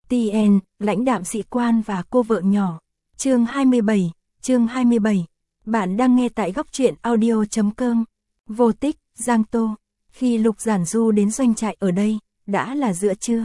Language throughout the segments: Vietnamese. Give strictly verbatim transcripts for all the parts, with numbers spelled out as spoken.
tê en, lãnh đạm sĩ quan và cô vợ nhỏ. Chương hai mươi bảy, chương hai mươi bảy. Bạn đang nghe tại góc truyện audio chấm com. Vô tích, Giang Tô. Khi Lục Giản Du đến doanh trại ở đây, đã là giữa trưa.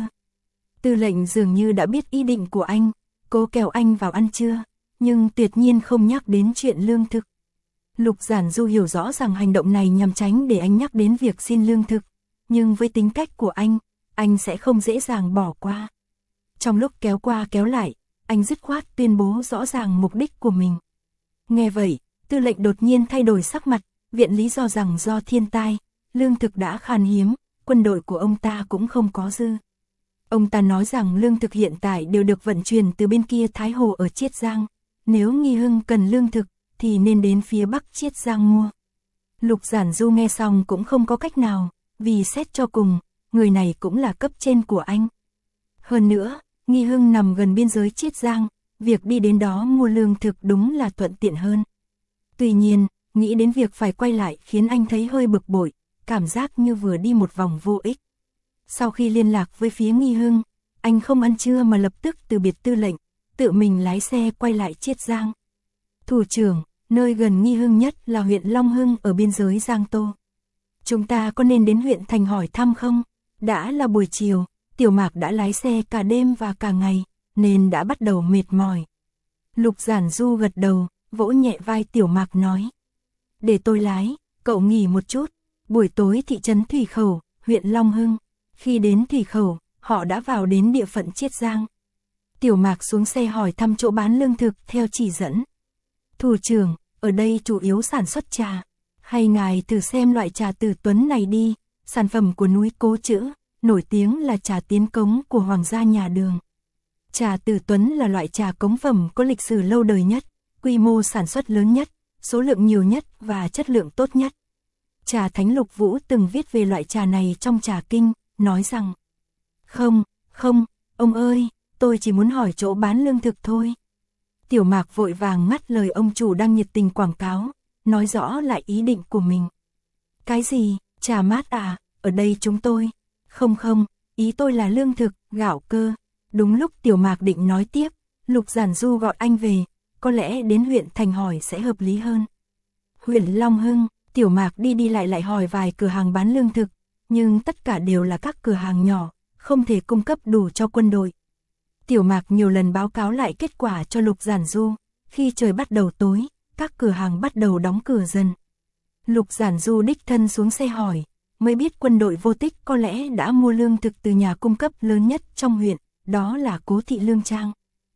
Tư lệnh dường như đã biết ý định của anh, cố kéo anh vào ăn trưa, nhưng tuyệt nhiên không nhắc đến chuyện lương thực. Lục Giản Du hiểu rõ rằng hành động này nhằm tránh để anh nhắc đến việc xin lương thực, nhưng với tính cách của anh, anh sẽ không dễ dàng bỏ qua. Trong lúc kéo qua kéo lại, anh dứt khoát tuyên bố rõ ràng mục đích của mình. Nghe vậy, tư lệnh đột nhiên thay đổi sắc mặt, viện lý do rằng do thiên tai, lương thực đã khan hiếm, quân đội của ông ta cũng không có dư. Ông ta nói rằng lương thực hiện tại đều được vận chuyển từ bên kia Thái Hồ ở Chiết Giang. Nếu Nghi Hưng cần lương thực, thì nên đến phía Bắc Chiết Giang mua. Lục Giản Du nghe xong cũng không có cách nào, vì xét cho cùng, người này cũng là cấp trên của anh. Hơn nữa, Nghi Hưng nằm gần biên giới Chiết Giang, việc đi đến đó mua lương thực đúng là thuận tiện hơn. Tuy nhiên, nghĩ đến việc phải quay lại khiến anh thấy hơi bực bội, cảm giác như vừa đi một vòng vô ích. Sau khi liên lạc với phía Nghi Hưng, anh không ăn trưa mà lập tức từ biệt tư lệnh, tự mình lái xe quay lại Chiết Giang. Thủ trưởng, nơi gần Nghi Hưng nhất là huyện Long Hưng ở biên giới Giang Tô. Chúng ta có nên đến huyện thành hỏi thăm không? Đã là buổi chiều, Tiểu Mạc đã lái xe cả đêm và cả ngày, nên đã bắt đầu mệt mỏi. Lục Giản Du gật đầu, vỗ nhẹ vai Tiểu Mạc nói. Để tôi lái, cậu nghỉ một chút. Buổi tối thị trấn Thủy Khẩu, huyện Long Hưng. Khi đến Thủy Khẩu, họ đã vào đến địa phận Chiết Giang. Tiểu Mạc xuống xe hỏi thăm chỗ bán lương thực theo chỉ dẫn. Thủ trưởng, ở đây chủ yếu sản xuất trà. Hay ngài thử xem loại trà Từ Tuấn này đi, sản phẩm của núi Cố Chữ, nổi tiếng là trà tiến cống của Hoàng gia nhà Đường. Trà Từ Tuấn là loại trà cống phẩm có lịch sử lâu đời nhất, quy mô sản xuất lớn nhất, số lượng nhiều nhất và chất lượng tốt nhất. Trà Thánh Lục Vũ từng viết về loại trà này trong Trà Kinh, nói rằng: Không, không, ông ơi, tôi chỉ muốn hỏi chỗ bán lương thực thôi. Tiểu Mạc vội vàng ngắt lời ông chủ đang nhiệt tình quảng cáo, nói rõ lại ý định của mình. Cái gì, trà mát à, ở đây chúng tôi. Không không, ý tôi là lương thực, gạo cơ. Đúng lúc Tiểu Mạc định nói tiếp, Lục Giản Du gọi anh về, có lẽ đến huyện thành hỏi sẽ hợp lý hơn. Huyện Long Hưng, Tiểu Mạc đi đi lại lại hỏi vài cửa hàng bán lương thực, nhưng tất cả đều là các cửa hàng nhỏ, không thể cung cấp đủ cho quân đội. Tiểu Mạc nhiều lần báo cáo lại kết quả cho Lục Giản Du, khi trời bắt đầu tối, các cửa hàng bắt đầu đóng cửa dần. Lục Giản Du đích thân xuống xe hỏi, mới biết quân đội Vô Tích có lẽ đã mua lương thực từ nhà cung cấp lớn nhất trong huyện, đó là Cố Thị Lương Trang.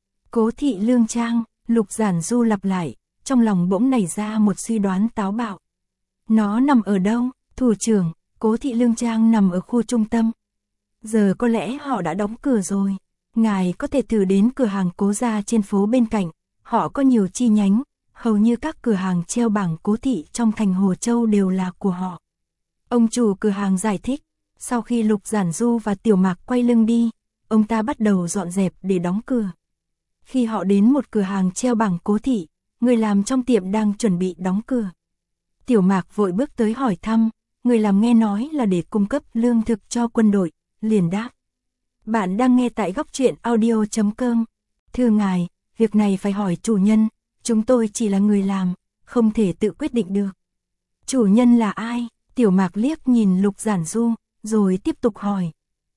Cố Thị Lương Trang, Lục Giản Du lặp lại, trong lòng bỗng nảy ra một suy đoán táo bạo. Nó nằm ở đâu, thủ trưởng? Cố Thị Lương Trang nằm ở khu trung tâm. Giờ có lẽ họ đã đóng cửa rồi. Ngài có thể thử đến cửa hàng Cố gia trên phố bên cạnh, họ có nhiều chi nhánh, hầu như các cửa hàng treo bảng Cố Thị trong thành Hồ Châu đều là của họ. Ông chủ cửa hàng giải thích, sau khi Lục Giản Du và Tiểu Mạc quay lưng đi, ông ta bắt đầu dọn dẹp để đóng cửa. Khi họ đến một cửa hàng treo bảng Cố Thị, người làm trong tiệm đang chuẩn bị đóng cửa. Tiểu Mạc vội bước tới hỏi thăm, người làm nghe nói là để cung cấp lương thực cho quân đội, liền đáp. Bạn đang nghe tại góc truyện audio chấm com. Thưa ngài, việc này phải hỏi chủ nhân, chúng tôi chỉ là người làm, không thể tự quyết định được. Chủ nhân là ai? Tiểu Mạc liếc nhìn Lục Giản Du, rồi tiếp tục hỏi.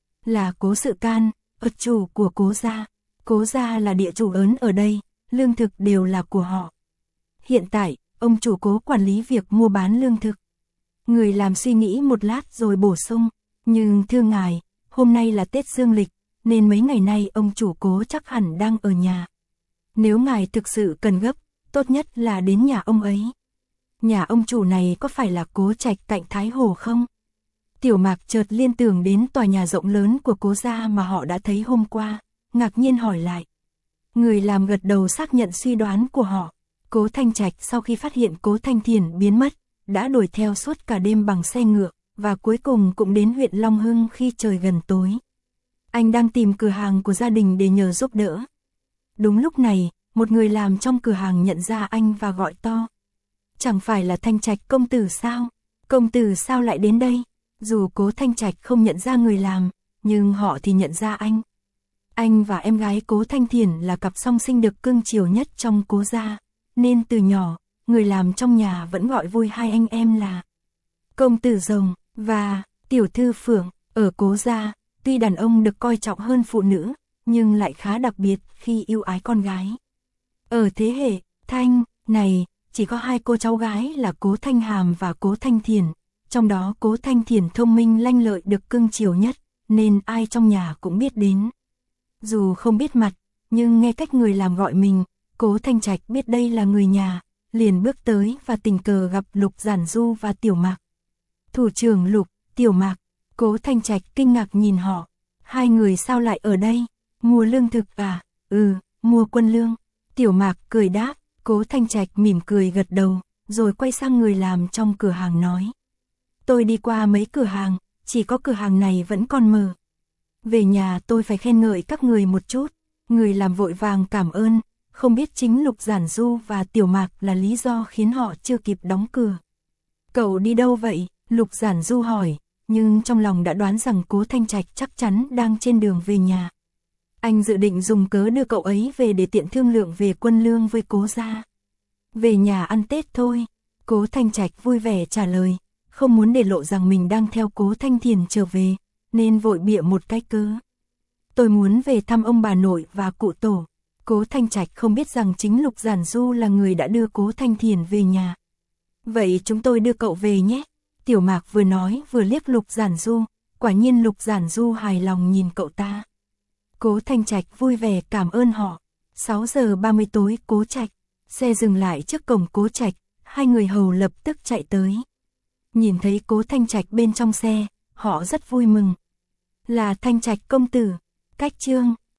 Là Cố Sự Can, ất chủ của Cố gia. Cố gia là địa chủ lớn ở đây, lương thực đều là của họ. Hiện tại, ông chủ Cố quản lý việc mua bán lương thực. Người làm suy nghĩ một lát rồi bổ sung, nhưng thưa ngài, hôm nay là Tết Dương lịch, nên mấy ngày nay ông chủ Cố chắc hẳn đang ở nhà. Nếu ngài thực sự cần gấp, tốt nhất là đến nhà ông ấy. Nhà ông chủ này có phải là Cố Trạch cạnh Thái Hồ không? Tiểu Mạc chợt liên tưởng đến tòa nhà rộng lớn của Cố gia mà họ đã thấy hôm qua, ngạc nhiên hỏi lại. Người làm gật đầu xác nhận suy đoán của họ. Cố Thanh Trạch sau khi phát hiện Cố Thanh Thiền biến mất, đã đuổi theo suốt cả đêm bằng xe ngựa, và cuối cùng cũng đến huyện Long Hưng khi trời gần tối. Anh đang tìm cửa hàng của gia đình để nhờ giúp đỡ. Đúng lúc này, một người làm trong cửa hàng nhận ra anh và gọi to. Chẳng phải là Thanh Trạch công tử sao? Công tử sao lại đến đây? Dù Cố Thanh Trạch không nhận ra người làm, nhưng họ thì nhận ra anh. Anh và em gái Cố Thanh Thiển là cặp song sinh được cưng chiều nhất trong Cố gia, nên từ nhỏ, người làm trong nhà vẫn gọi vui hai anh em là Công Tử Rồng và Tiểu Thư Phượng. Ở Cố gia, tuy đàn ông được coi trọng hơn phụ nữ, nhưng lại khá đặc biệt khi yêu ái con gái. Ở thế hệ Thanh này, chỉ có hai cô cháu gái là Cố Thanh Hàm và Cố Thanh Thiển, trong đó Cố Thanh Thiển thông minh lanh lợi được cưng chiều nhất, nên ai trong nhà cũng biết đến. Dù không biết mặt, nhưng nghe cách người làm gọi mình, Cố Thanh Trạch biết đây là người nhà, liền bước tới và tình cờ gặp Lục Giản Du và Tiểu Mạc. Thủ trưởng Lục, Tiểu Mạc. Cố Thanh Trạch kinh ngạc nhìn họ. Hai người sao lại ở đây? Mua lương thực à? Ừ, mua quân lương. Tiểu Mạc cười đáp. Cố Thanh Trạch mỉm cười gật đầu, rồi quay sang người làm trong cửa hàng nói. Tôi đi qua mấy cửa hàng, chỉ có cửa hàng này vẫn còn mở. Về nhà tôi phải khen ngợi các người một chút. Người làm vội vàng cảm ơn, không biết chính Lục Giản Du và Tiểu Mạc là lý do khiến họ chưa kịp đóng cửa. Cậu đi đâu vậy? Lục Giản Du hỏi, nhưng trong lòng đã đoán rằng Cố Thanh Trạch chắc chắn đang trên đường về nhà. Anh dự định dùng cớ đưa cậu ấy về để tiện thương lượng về quân lương với Cố gia. Về nhà ăn Tết thôi. Cố Thanh Trạch vui vẻ trả lời, không muốn để lộ rằng mình đang theo Cố Thanh Thiển trở về, nên vội bịa một cái cớ. Tôi muốn về thăm ông bà nội và cụ tổ. Cố Thanh Trạch không biết rằng chính Lục Giản Du là người đã đưa Cố Thanh Thiển về nhà. Vậy chúng tôi đưa cậu về nhé. Tiểu Mạc vừa nói vừa liếc Lục Giản Du, quả nhiên Lục Giản Du hài lòng nhìn cậu ta. Cố Thanh Trạch vui vẻ cảm ơn họ. sáu giờ ba mươi tối Cố Trạch, xe dừng lại trước cổng Cố Trạch, hai người hầu lập tức chạy tới. Nhìn thấy Cố Thanh Trạch bên trong xe, họ rất vui mừng. Là Thanh Trạch công tử. Cách chương